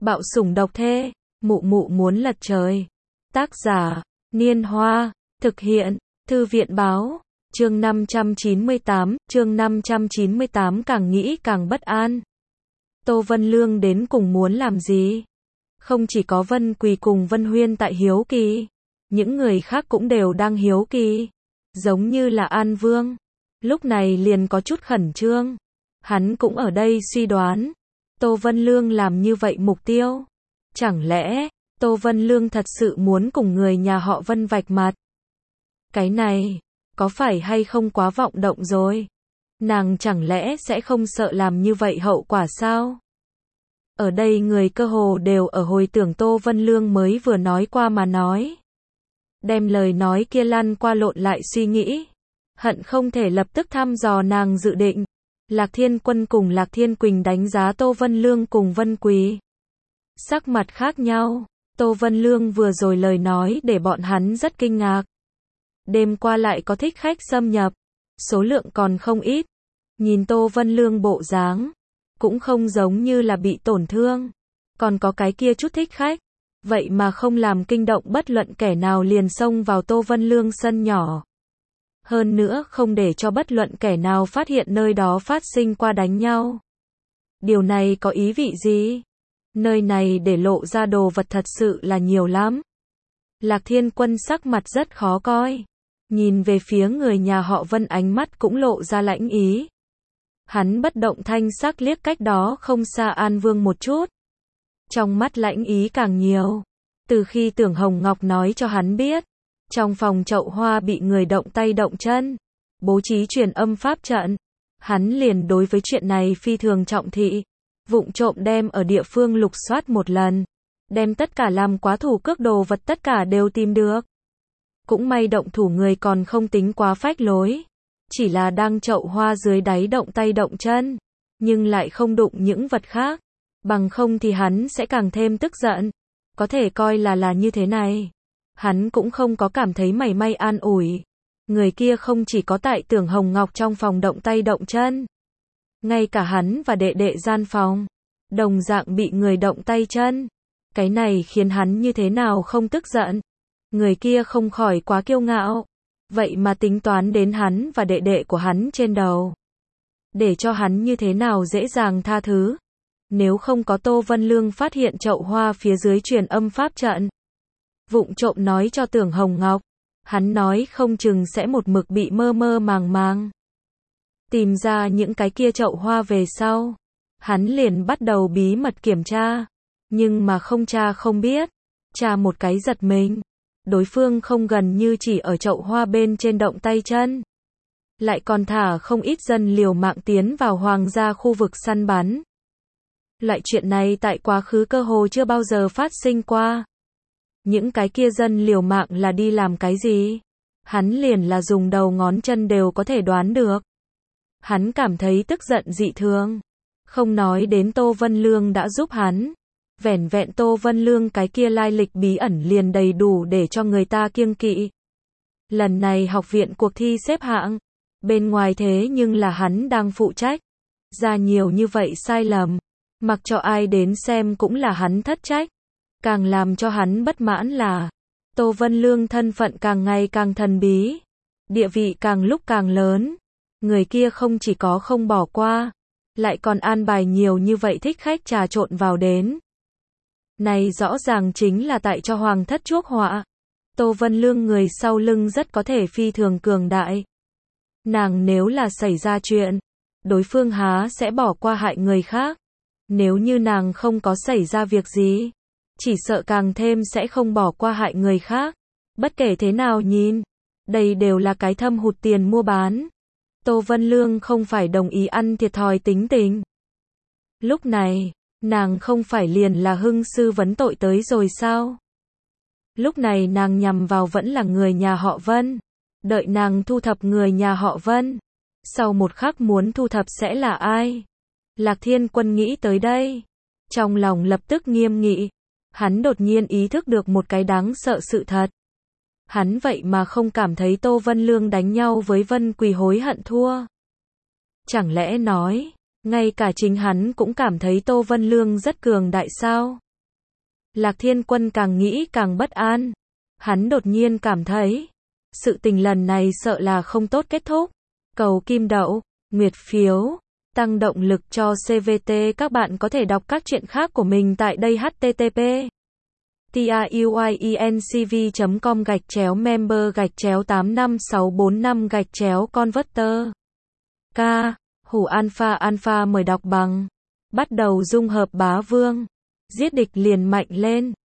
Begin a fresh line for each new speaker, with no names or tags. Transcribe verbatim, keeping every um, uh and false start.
Bạo sủng độc thê, mụ mụ muốn lật trời. Tác giả, Niên Hoa, thực hiện, Thư viện báo, chương năm trăm chín mươi tám, chương năm trăm chín mươi tám càng nghĩ càng bất an. Tô Vân Lương đến cùng muốn làm gì? Không chỉ có Vân Quỳ cùng Vân Huyên tại hiếu kỳ, những người khác cũng đều đang hiếu kỳ. Giống như là An Vương, lúc này liền có chút khẩn trương. Hắn cũng ở đây suy đoán, Tô Vân Lương làm như vậy mục tiêu. Chẳng lẽ, Tô Vân Lương thật sự muốn cùng người nhà họ Vân vạch mặt? Cái này, có phải hay không quá vọng động rồi? Nàng chẳng lẽ sẽ không sợ làm như vậy hậu quả sao? Ở đây người cơ hồ đều ở hồi tưởng Tô Vân Lương mới vừa nói qua mà nói. Đem lời nói kia lăn qua lộn lại suy nghĩ. Hận không thể lập tức thăm dò nàng dự định. Lạc Thiên Quân cùng Lạc Thiên Quỳnh đánh giá Tô Vân Lương cùng Vân Quỳ. Sắc mặt khác nhau, Tô Vân Lương vừa rồi lời nói để bọn hắn rất kinh ngạc. Đêm qua lại có thích khách xâm nhập, số lượng còn không ít. Nhìn Tô Vân Lương bộ dáng, cũng không giống như là bị tổn thương. Còn có cái kia chút thích khách, vậy mà không làm kinh động bất luận kẻ nào liền xông vào Tô Vân Lương sân nhỏ. Hơn nữa không để cho bất luận kẻ nào phát hiện nơi đó phát sinh qua đánh nhau. Điều này có ý vị gì? Nơi này để lộ ra đồ vật thật sự là nhiều lắm. Lạc Thiên Quân sắc mặt rất khó coi. Nhìn về phía người nhà họ Vân, ánh mắt cũng lộ ra lãnh ý. Hắn bất động thanh sắc liếc cách đó không xa An Vương một chút. Trong mắt lãnh ý càng nhiều. Từ khi Tưởng Hồng Ngọc nói cho hắn biết, trong phòng chậu hoa bị người động tay động chân, bố trí truyền âm pháp trận, hắn liền đối với chuyện này phi thường trọng thị. Vụng trộm đem ở địa phương lục soát một lần, đem tất cả làm quá thủ cước đồ vật tất cả đều tìm được. Cũng may động thủ người còn không tính quá phách lối, chỉ là đang chậu hoa dưới đáy động tay động chân, nhưng lại không đụng những vật khác, bằng không thì hắn sẽ càng thêm tức giận. Có thể coi là là như thế này. Hắn cũng không có cảm thấy mảy may an ủi. Người kia không chỉ có tại Tưởng Hồng Ngọc trong phòng động tay động chân, ngay cả hắn và đệ đệ gian phòng, đồng dạng bị người động tay chân. Cái này khiến hắn như thế nào không tức giận. Người kia không khỏi quá kiêu ngạo. Vậy mà tính toán đến hắn và đệ đệ của hắn trên đầu. Để cho hắn như thế nào dễ dàng tha thứ. Nếu không có Tô Vân Lương phát hiện chậu hoa phía dưới truyền âm pháp trận, vụng trộm nói cho Tưởng Hồng Ngọc, hắn nói không chừng sẽ một mực bị mơ mơ màng màng. Tìm ra những cái kia chậu hoa về sau, hắn liền bắt đầu bí mật kiểm tra, nhưng mà không tra không biết, tra một cái giật mình. Đối phương không gần như chỉ ở chậu hoa bên trên động tay chân, lại còn thả không ít dân liều mạng tiến vào hoàng gia khu vực săn bắn. Loại chuyện này tại quá khứ cơ hồ chưa bao giờ phát sinh qua. Những cái kia dân liều mạng là đi làm cái gì? Hắn liền là dùng đầu ngón chân đều có thể đoán được. Hắn cảm thấy tức giận dị thường. Không nói đến Tô Vân Lương đã giúp hắn. Vẻn vẹn Tô Vân Lương cái kia lai lịch bí ẩn liền đầy đủ để cho người ta kiêng kỵ. Lần này học viện cuộc thi xếp hạng, bên ngoài thế nhưng là hắn đang phụ trách. Ra nhiều như vậy sai lầm, mặc cho ai đến xem cũng là hắn thất trách. Càng làm cho hắn bất mãn là, Tô Vân Lương thân phận càng ngày càng thần bí, địa vị càng lúc càng lớn. Người kia không chỉ có không bỏ qua, lại còn an bài nhiều như vậy thích khách trà trộn vào đến. Này rõ ràng chính là tại cho hoàng thất chuốc họa. Tô Vân Lương người sau lưng rất có thể phi thường cường đại. Nàng nếu là xảy ra chuyện, đối phương há sẽ bỏ qua hại người khác. Nếu như nàng không có xảy ra việc gì, chỉ sợ càng thêm sẽ không bỏ qua hại người khác. Bất kể thế nào nhìn, đây đều là cái thâm hụt tiền mua bán. Tô Vân Lương không phải đồng ý ăn thiệt thòi tính tình. Lúc này, nàng không phải liền là hưng sư vấn tội tới rồi sao? Lúc này nàng nhằm vào vẫn là người nhà họ Vân. Đợi nàng thu thập người nhà họ Vân, sau một khắc muốn thu thập sẽ là ai? Lạc Thiên Quân nghĩ tới đây, trong lòng lập tức nghiêm nghị. Hắn đột nhiên ý thức được một cái đáng sợ sự thật. Hắn vậy mà không cảm thấy Tô Vân Lương đánh nhau với Vân Quỳ hối hận thua. Chẳng lẽ nói, ngay cả chính hắn cũng cảm thấy Tô Vân Lương rất cường đại sao? Lạc Thiên Quân càng nghĩ càng bất an. Hắn đột nhiên cảm thấy, sự tình lần này sợ là không tốt kết thúc. Cầu kim đậu, nguyệt phiếu, tăng động lực cho xê vê tê. Các bạn có thể đọc các chuyện khác của mình tại đây h t t p truyencv chấm com gạch chéo member gạch chéo tám năm sáu bốn năm gạch chéo converter. K. Hủ alpha alpha mời đọc bằng. Bắt đầu dung hợp bá vương. Giết địch liền mạnh lên.